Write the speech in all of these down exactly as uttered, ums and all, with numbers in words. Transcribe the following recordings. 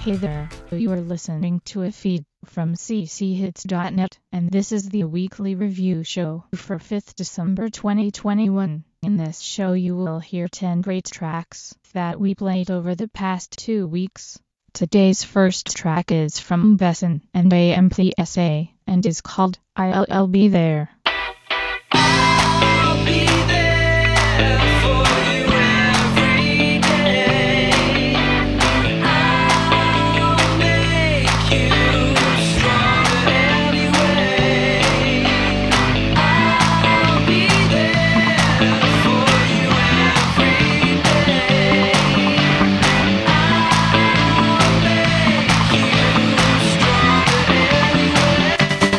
Hey there, you are listening to a feed from c c hits dot net, and this is the weekly review show for fifth December twenty twenty-one. In this show you will hear ten great tracks that we played over the past two weeks. Today's first track is from Besson and A M P S A, and is called I'll, I'll Be There. I'll be there for you every day. I'll make you stronger anyway. I'll be there for you every day. I'll make you stronger anyway.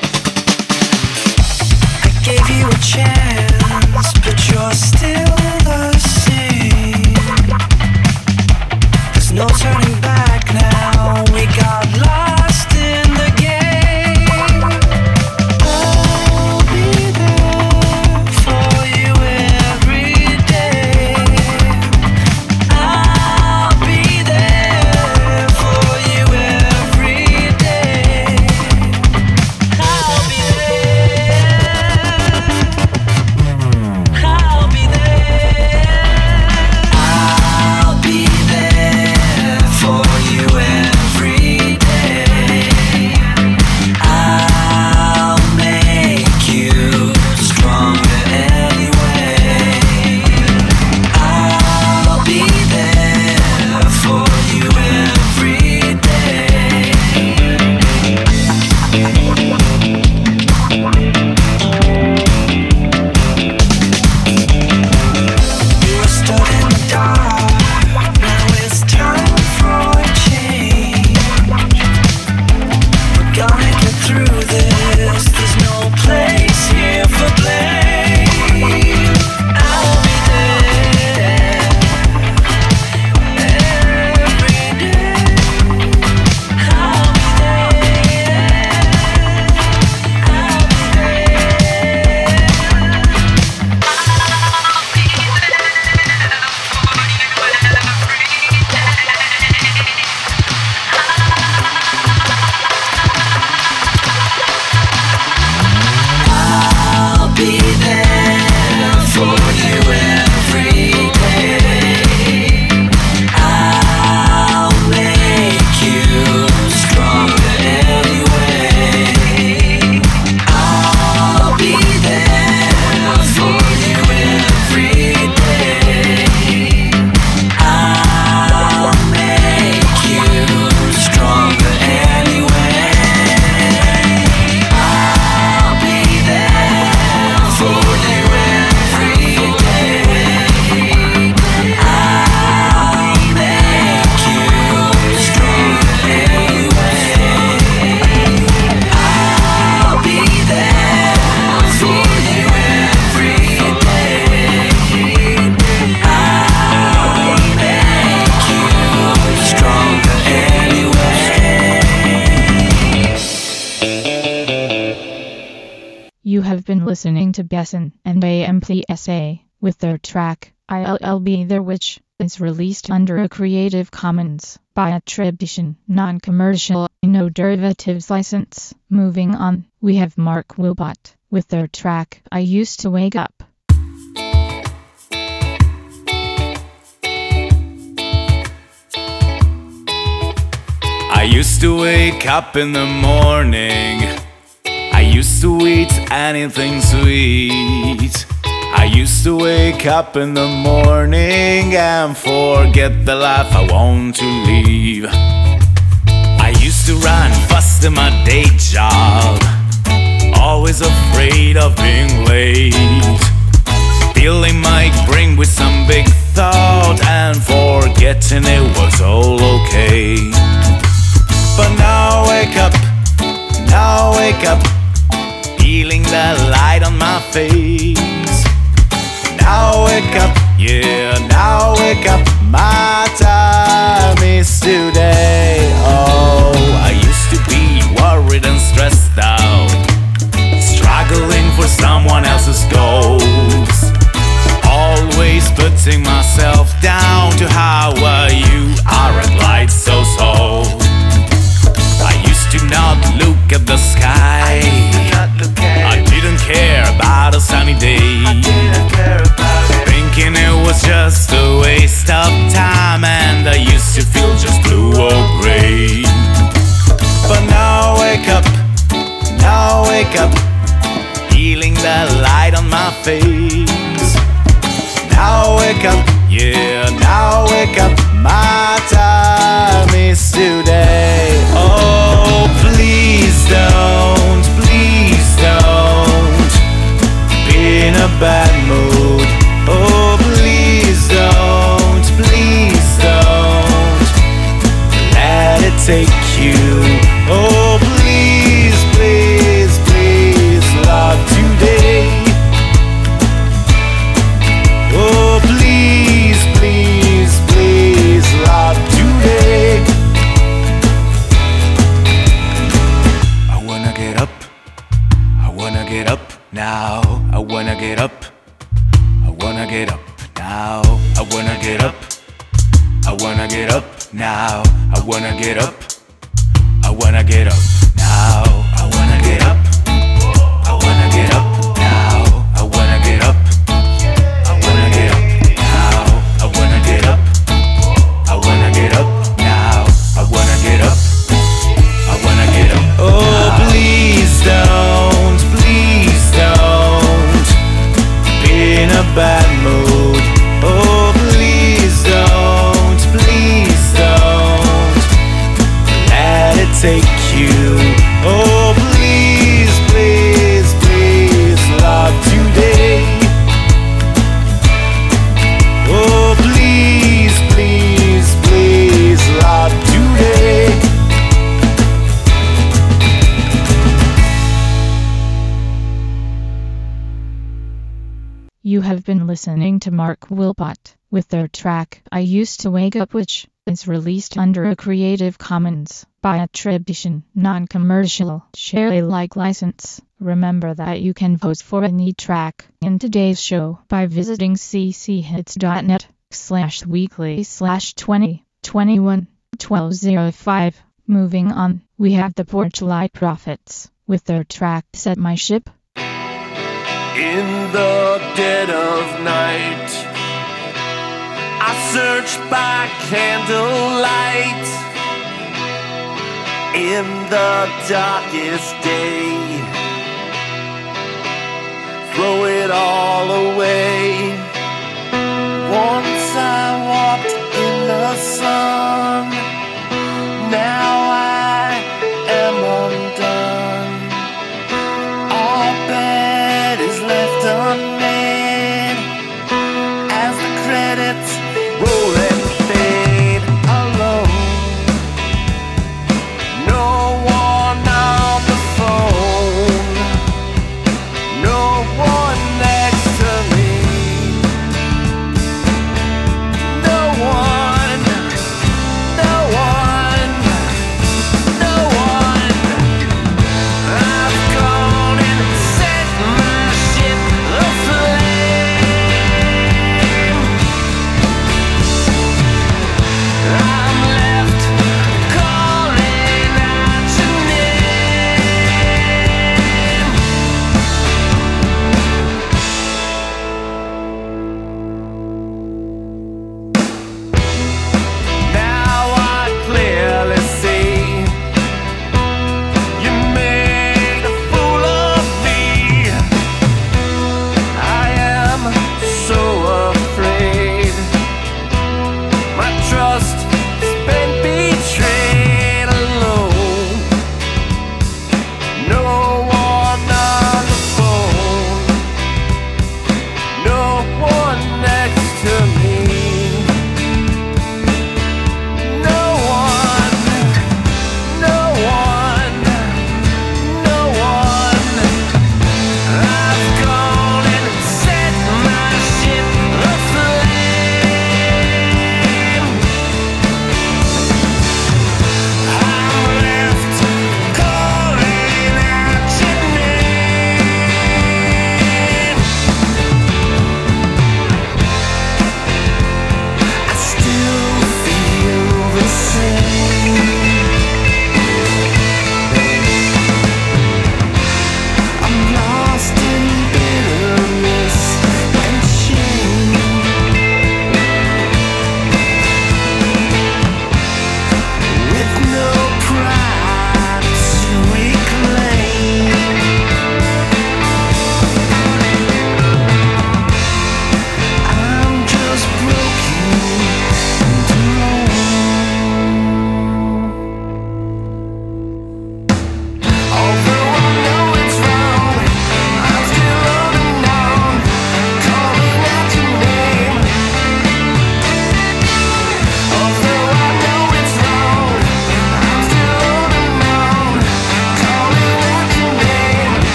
I gave you a chance, but you're still the same. There's no turning back now, we got lost in the game. I'll be there for you every day. I'll be there for you every day. I'll be there. I'll be there. I'll be there for you every day. I'll make you stronger anyway. I'll be there for you every day. You were stood in the dark, now it's time for a change. We're gonna get through this, there's no place here for blame. I'll be there every day. I'll be there. I'll be there. I'll be there for you every day. I'll make you stronger anyway. I'll be there for you every day. I'll make you stronger anyway. I'll be there for you every day. I'll make you stronger anyway. I'll be there for you every day. I'll make you stronger anyway. You have been listening to Besson and A M P S A with their track I'll, I'll Be There, which is released under a Creative Commons by attribution, non-commercial, no derivatives license. Moving on, we have Mark Wilbot with their track I Used to Wake Up. I used to wake up in the morning. I used to eat anything sweet. I used to wake up in the morning and forget the life I want to live. I used to run fast in my day job, always afraid of being late. Feeling might bring with some big thought and forgetting it was all okay. But now I wake up, now I wake up, feeling the light on my face. Now I wake up, yeah, now I wake up, my time is today. Oh, I used to be worried and stressed out, struggling for someone else's goals, always putting myself down to how uh, you are applied so so. wake up, yeah, now wake up. My time is today. Oh, please don't, please don't be in a bad mood. Oh, please don't, please don't let it take you. Oh, please, please, please love today. Oh, please, please, please love today. I wanna get up, I wanna get up now. I wanna get up, I wanna get up now. I wanna get up, I wanna get up now. I wanna get up, I wanna get up now. I wanna get up, I wanna get up now. I wanna get up, I wanna get up now. I wanna get up, I wanna get up now. I wanna get up, I wanna get up. Oh, please don't, please don't be in a bad mood. Oh, please don't, please don't let it take you. Oh, please, please, please love today. Oh, please, please, please love today. You have been listening to Mark Wilbot with their track I Used to Wake Up, which is released under a Creative Commons by attribution, non-commercial, share Alike license. Remember that you can vote for any track in today's show by visiting cchits.net slash weekly slash 20 21 12 oh five. Moving on, we have the Porchlight Prophets with their track Set My Ship. In the dead of night, I search by candlelight. In the darkest day, throw it all away. Once I walked in the sun, now I am undone. All bad is left unmade as the credits roll and fade. Alone, no one on the phone, no one next to me.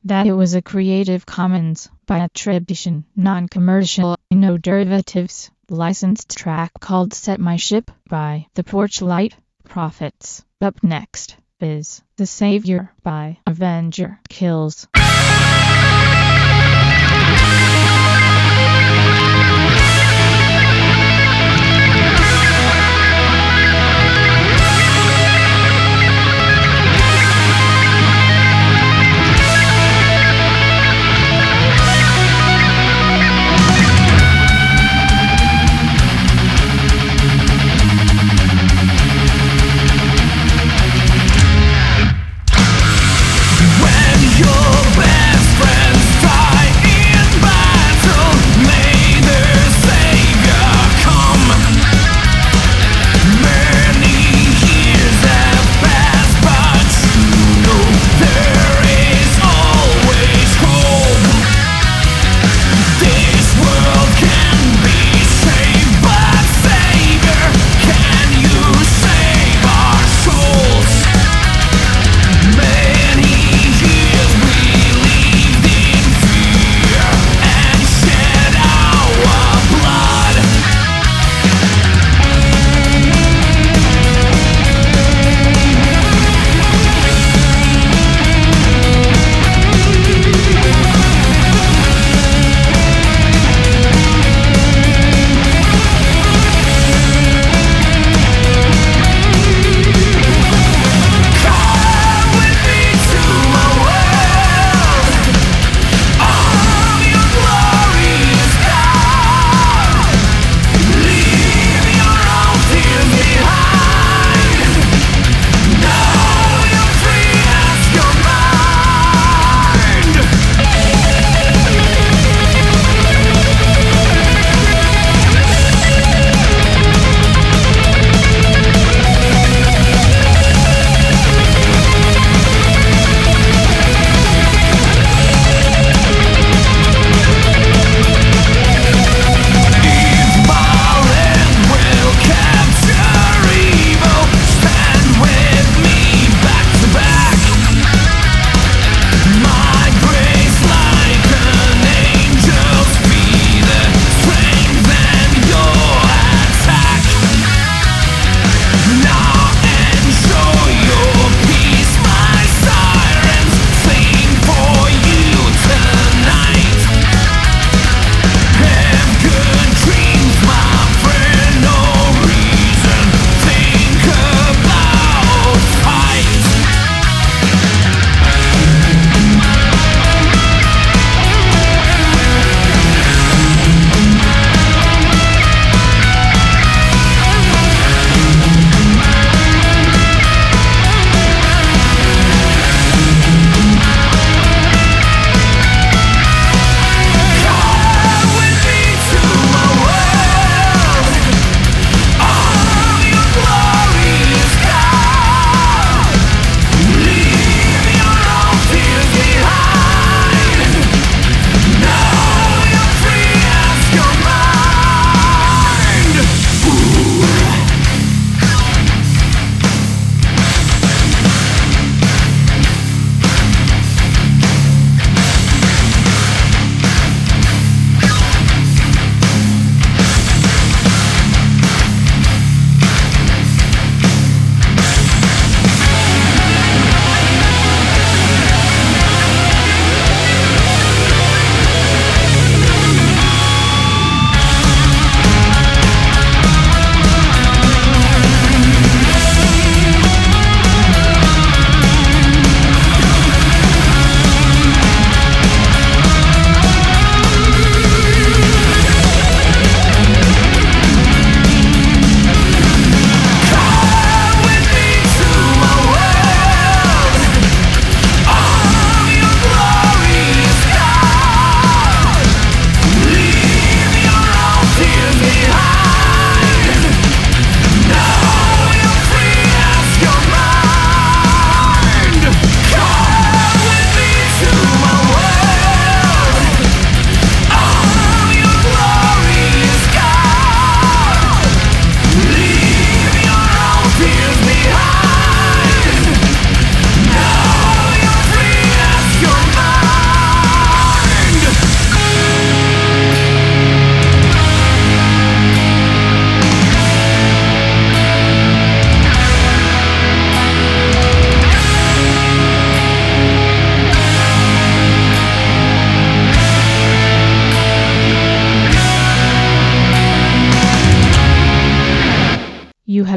that it was a Creative Commons by attribution, non-commercial, no derivatives, licensed track called Set My Ship by The Porchlight Prophets. Up next is The Savior by Avenger Kills. When you're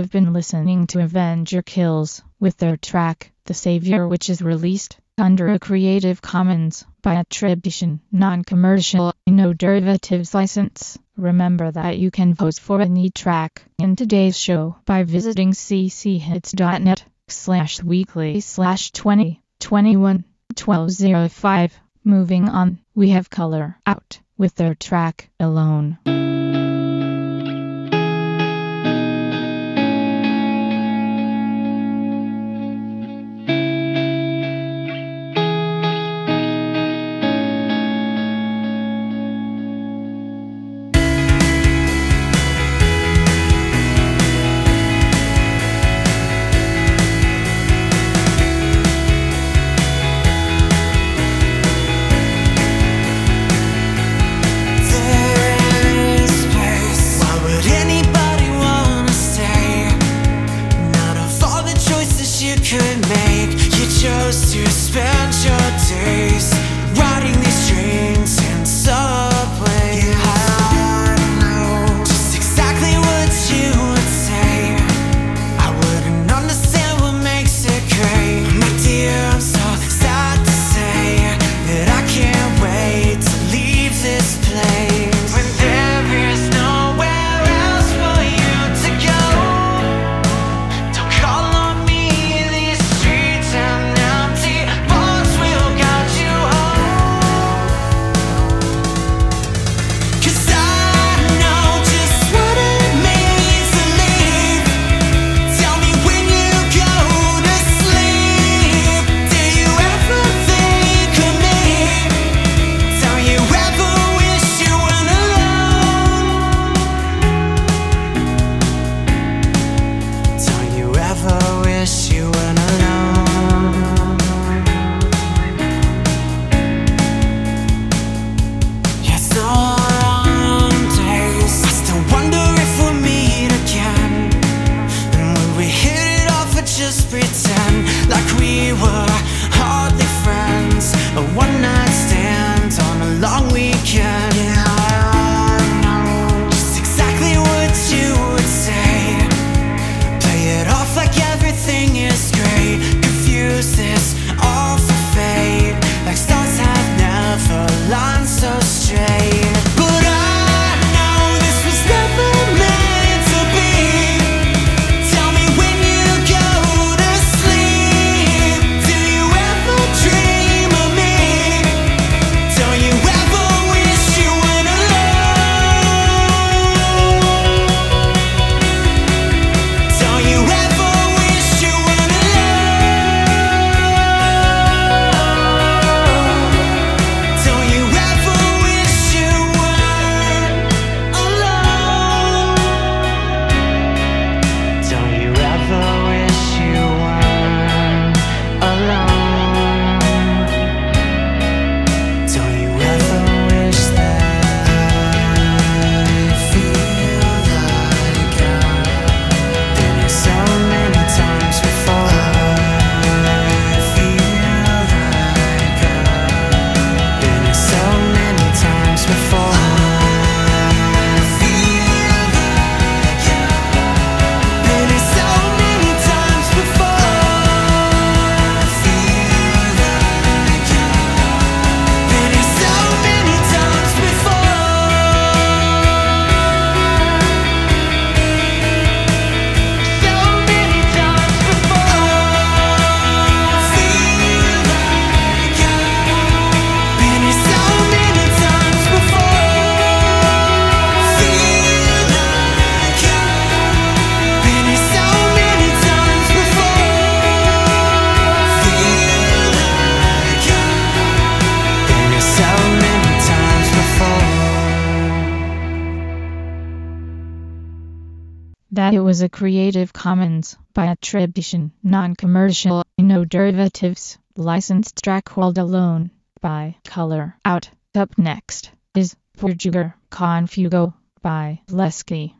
have been listening to Avenger Kills with their track, The Savior, which is released under a Creative Commons by attribution, non-commercial, no derivatives license. Remember that you can vote for any track in today's show by visiting cchits.net slash weekly slash 20 21 1205. Moving on, we have Color Out with their track, Alone. That it was a Creative Commons by attribution, non-commercial, no derivatives, licensed track called Alone by Color Out. Up next is Portugal Confugo by Lesky.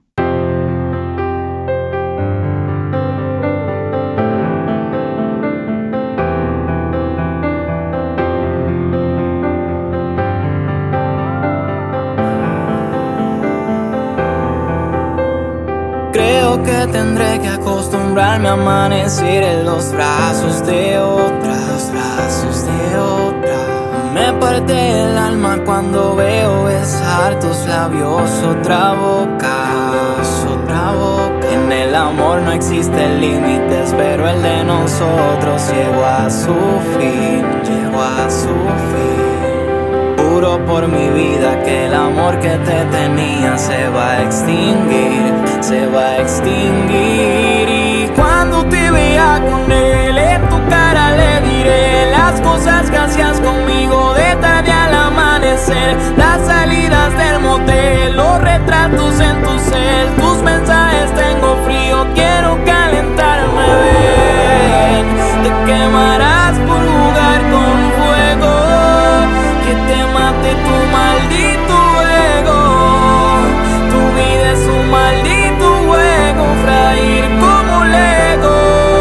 Creo Creo que tendré que acostumbrarme a amanecer en los brazos de otra, los brazos de otra. Me parte el alma cuando veo besar tus labios, otra boca, otra boca. En el amor no existen límites, pero el de nosotros llegó a su fin, llegó a su fin. Juro por mi vida que el amor que te tenía se va a extinguir, se va a extinguir. Y cuando te vea con él, en tu cara le diré las cosas que hacías conmigo de tarde al amanecer, las salidas del motel, los retratos en tu cel, tus mensajes tengo frío, quiero calentarme, ven. Te quemarás por jugar con fuego, que te mate tu maldito ego. Tu vida es un maldito juego, frair como Lego.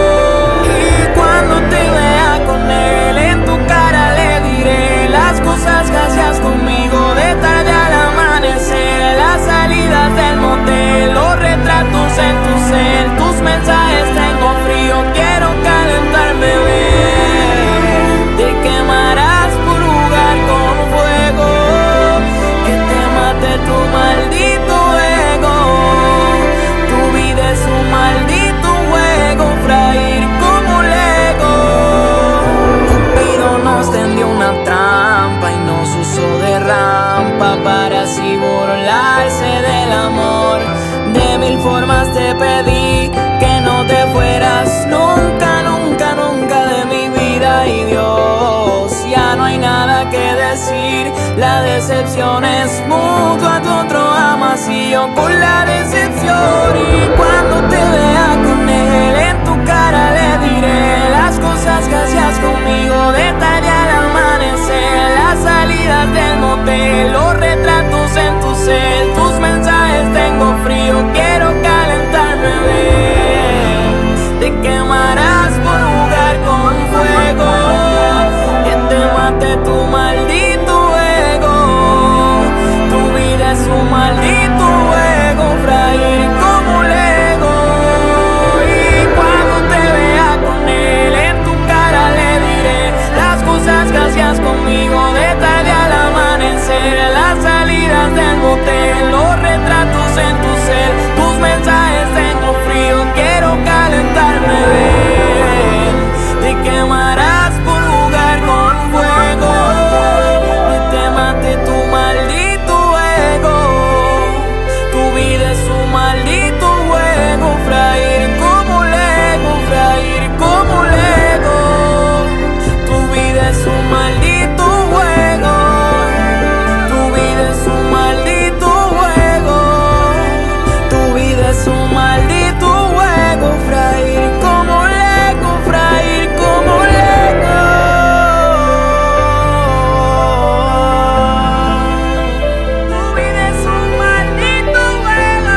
Y cuando te vea con él, en tu cara le diré las cosas que hacías conmigo de tarde al amanecer, las salidas del motel, los retratos en tu cel, tus mensajes tengo frío, quiero calentarme, ven. Te quemarás por jugar con fuego, que te mate tu maldito ego. Tu vida es un maldito juego, frair como Lego. Cupido nos tendió una trampa y nos usó de rampa para así burlarse del amor. De mil formas te pedí que no te fueras nunca, nunca, nunca de mi vida. Y Dios, ya no hay nada que decir, la decepción es mutua, tu otro amas y yo con la decepción. Y cuando te vea con él, en tu cara le diré las cosas que hacías conmigo de tarde al amanecer, las salidas del motel, los retratos en tu cel, tus mensajes tengo frío, quiero calentarme, ven. Te quemarás por jugar con fuego, que te mate tu maldito ego. Tu vida es un maldito juego, frair como Lego. Y cuando te vea con él, en tu cara le diré las cosas que hacías conmigo de tarde al amanecer, las salidas del motel, los retratos en tu cel, tus mensajes tengo frío, quiero calentarme, ven. Te quemarás por jugar con fuego, que te mate tu maldito ego. Tu vida es un maldito juego, frair como Lego, frair como Lego. Tu vida es un maldito juego, tu vida es un maldito juego. Tu vida es un maldito juego, frair como Lego, frair como Lego. Tu vida es un maldito juego.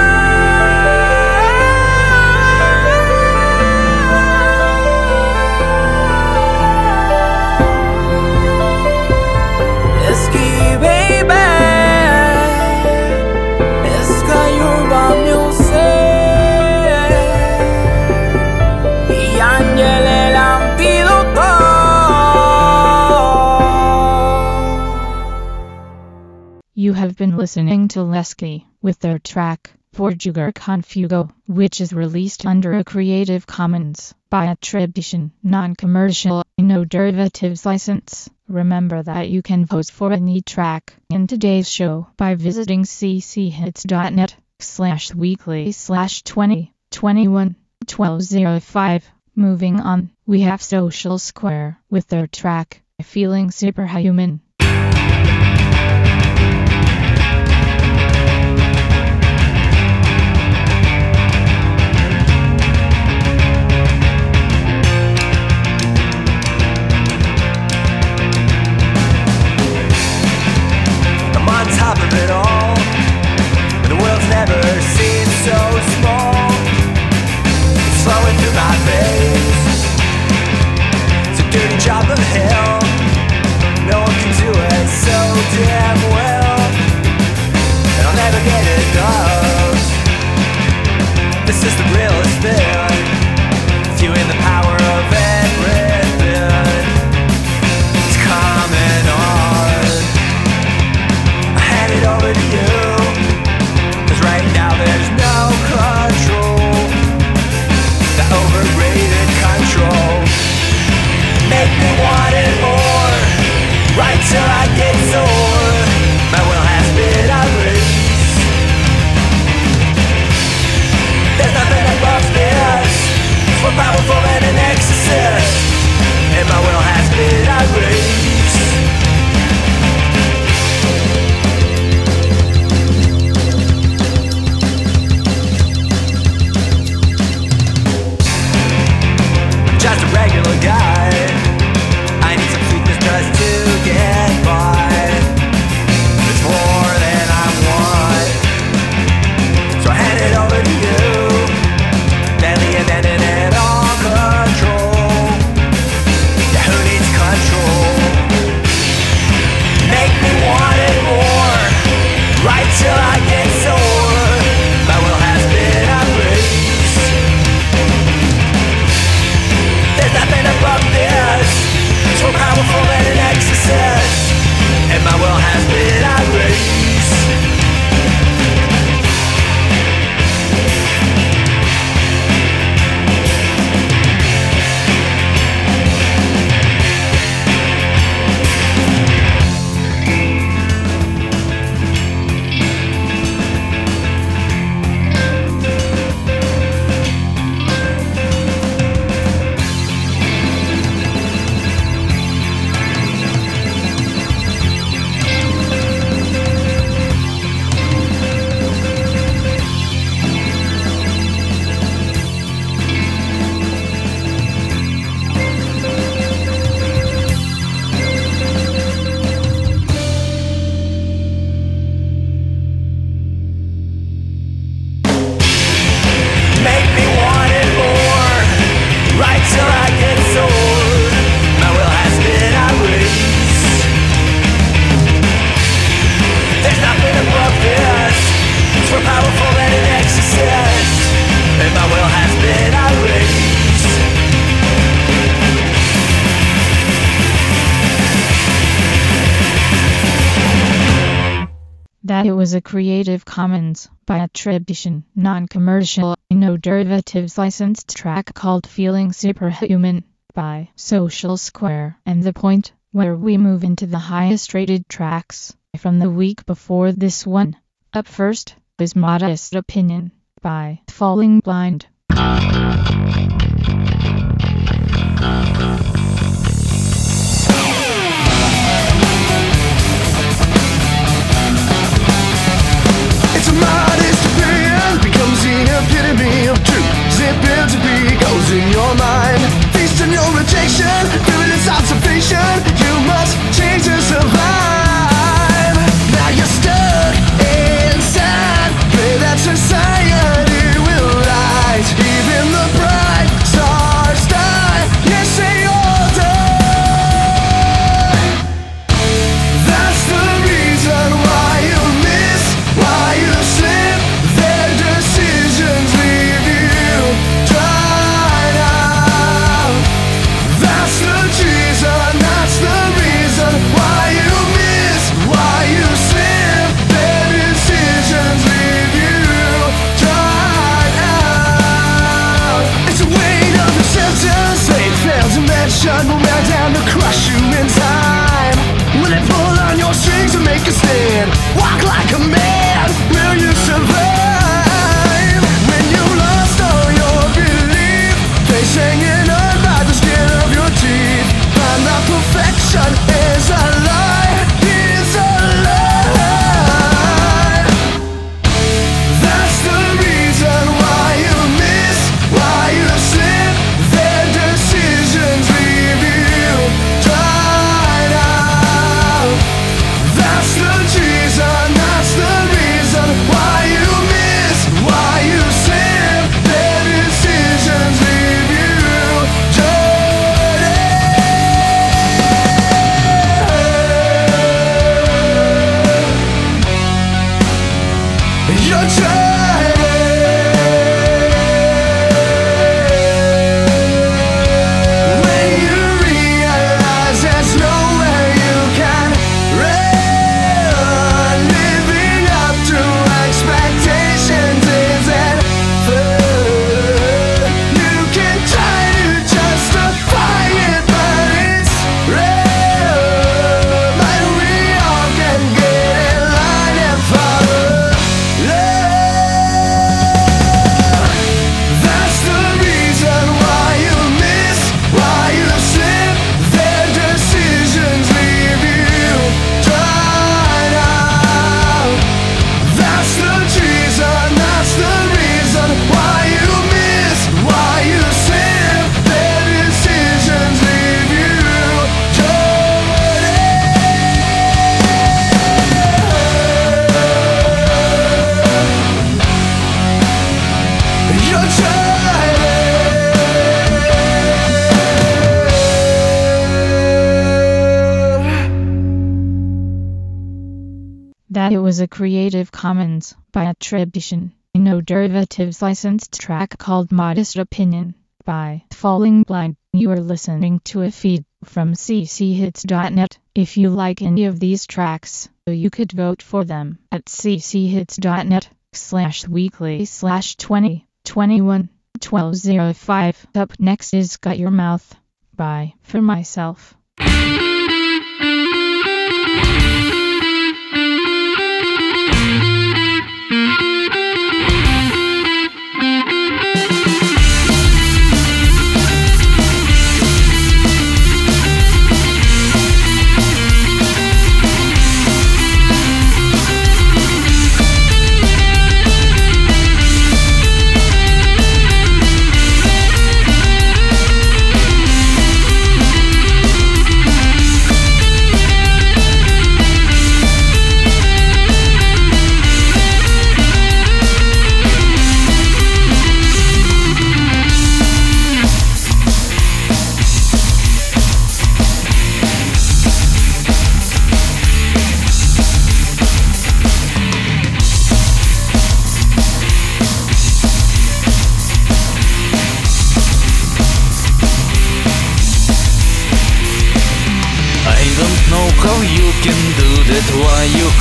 Ski baby, Sky Urban Music y Ángel el antídoto. You have been listening to Lesky with their track Portugal Confugo, which is released under a Creative Commons by attribution, non-commercial, no derivatives license. Remember that you can vote for any track in today's show by visiting cchits.net slash weekly slash 20 21 12 oh five. Moving on, we have Social Square with their track Feeling Superhuman. I'm on top of it all. The world's never seemed so small. It's flowing through my veins. It's a dirty job of hell. No one can do it so damn well, and I'll never get enough. This is the That it was a Creative Commons by attribution, non-commercial, no derivatives licensed track called Feeling Superhuman by Social Square. And the point where we move into the highest rated tracks from the week before this one. Up first is Modest Opinion by Falling Blind. It's a modest opinion, becomes the epitome of truth. Zip into be goes in your mind. Feasting your rejection, feeling its observation. You must change to survive. Now you're stuck inside. Pray that society will rise. Even the bright stars die. Yes, they all die. That's the reason why you miss, why you slip. Their decisions leave you dried out. That's the reason, that's the reason why you miss, why you slip. Their decisions leave you dried out. It's a weight of acceptance. They fail to mention will melt down to crush you in time. When they pull on your strings and make a stand, walk like a man. Will you survive? When you lost all your belief, face hanging on by the skin of your teeth. Find that perfection is a lie, is a lie. That's the reason why you miss, why you slip. Their decisions leave you dried out. That's the reason, that's the reason why you miss, why you slip. Their decisions leave you dried out. You're dried out. When you realize there's nowhere you can run, living up to expectations isn't fun. You can try to justify it, but it's real. But we all can get in line and follow love. That's the reason why you miss, why you slip. Their decisions leave you dried out. That's the reason, that's the reason why you miss, why you slip. Their decisions leave you dried out. You're dried out. That it was a Creative Commons by attribution, no derivatives licensed track called Modest Opinion by Falling Blind. You are listening to a feed from c c hits dot net. If you like any of these tracks, you could vote for them at c c hits dot net slash weekly slash twenty twenty-one twelve oh five. Up next is Got Your Mouth by For Myself. You're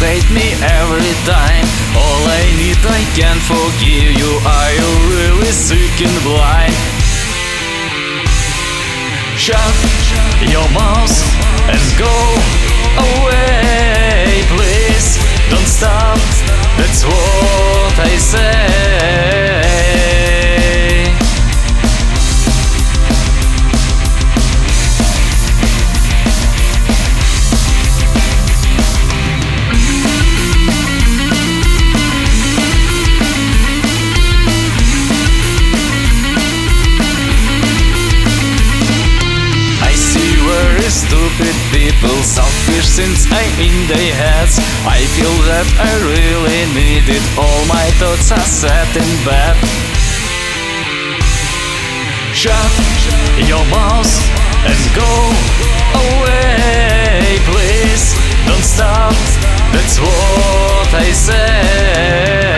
hate me every time. All I need, I can forgive you. Are you really sick and blind? Shut your mouth and go away, please. Don't stop, that's what I say. Stupid people, selfish since I'm in their heads. I feel that I really need it. All my thoughts are set in bed. Shut your mouth and go away, please. Don't stop, that's what I say.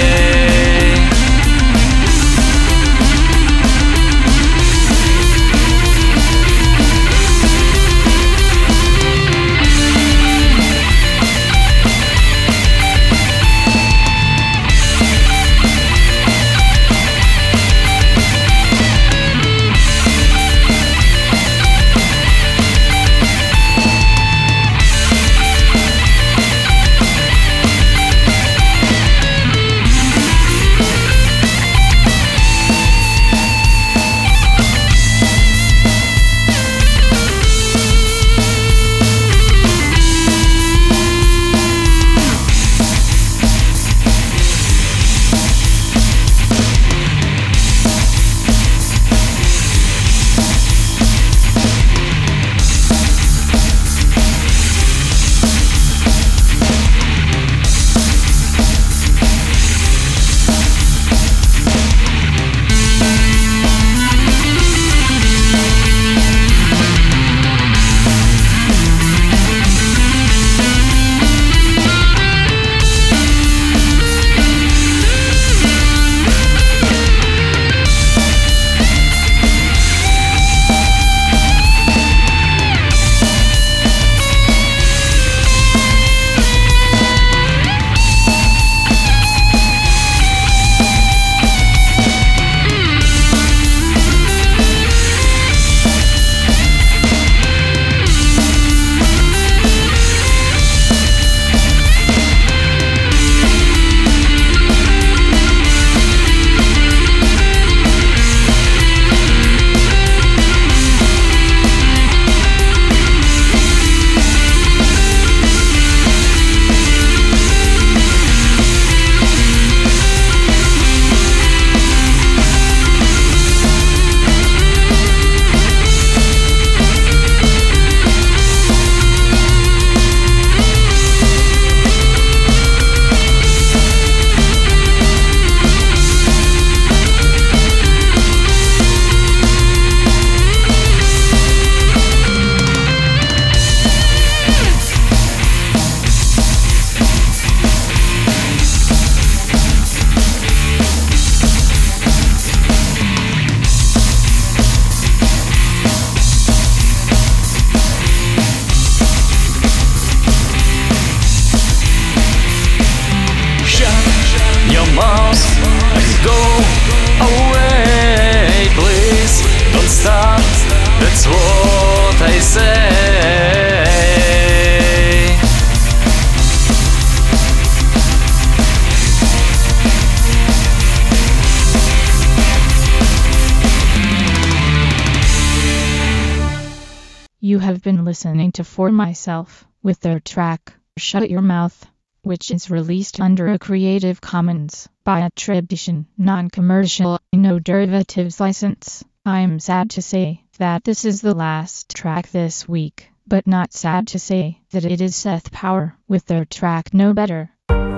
You have been listening to For Myself with their track, Shut Your Mouth, which is released under a Creative Commons by attribution, non-commercial, no derivatives license. I'm sad to say that this is the last track this week, but not sad to say that it is Seth Power with their track No Better.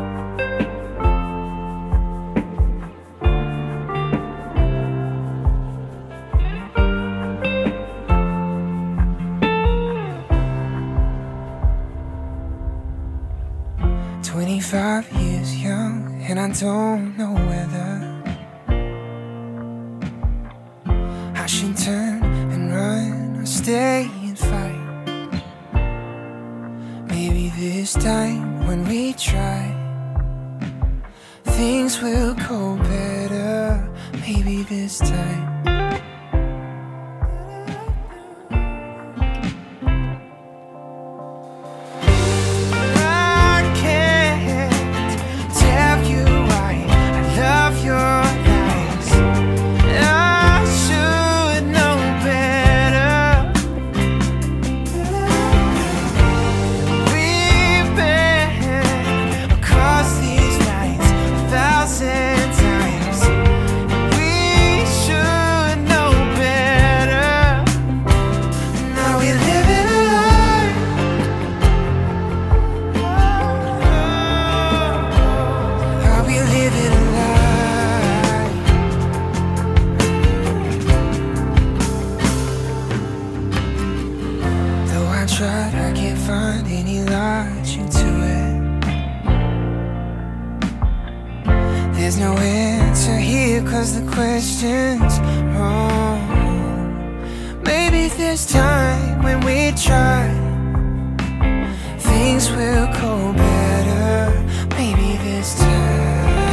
Twenty-five years young, and I don't know whether I should turn and run or stay and fight. Maybe this time when we try, things will go better, maybe this time. I can't find any logic to it. There's no answer here, cause the question's wrong. Maybe this time when we try, things will go better. Maybe this time.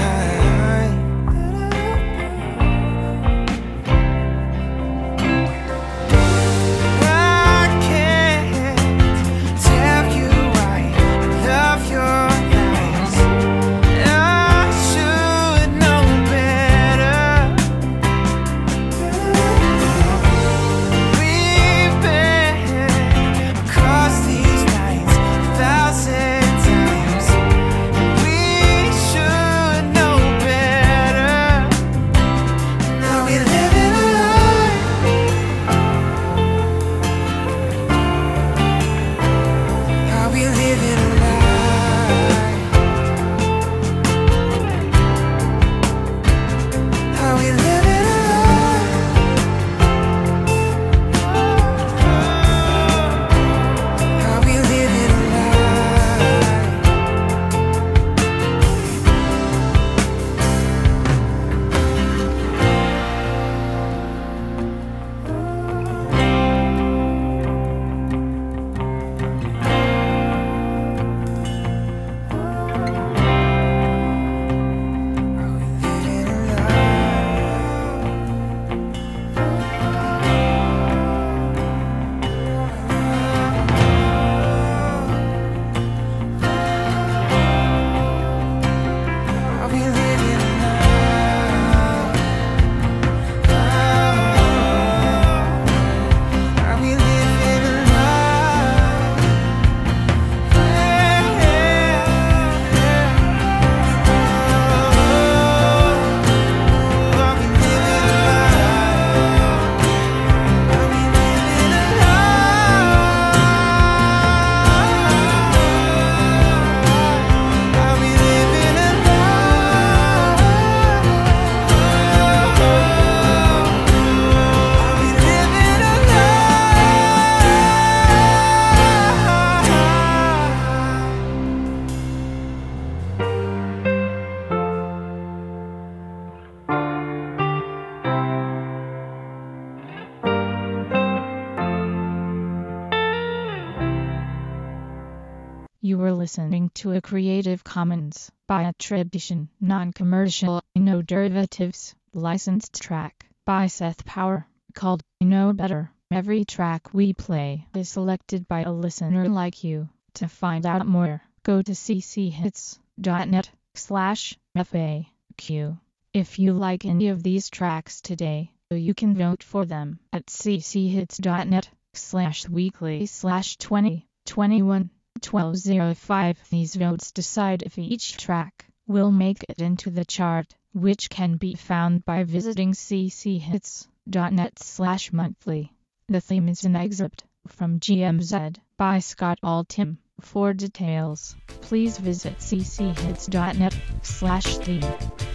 You were listening to a Creative Commons by attribution, non-commercial, no derivatives, licensed track by Seth Power, called Know Better. Every track we play is selected by a listener like you. To find out more, go to cchits.net slash FAQ. If you like any of these tracks today, you can vote for them at cchits.net slash weekly slash 20 21 twelve oh five. These votes decide if each track will make it into the chart, which can be found by visiting cchits.net slash monthly. The theme is an excerpt from G M Z by Scott Altham. For details, please visit cchits.net slash theme.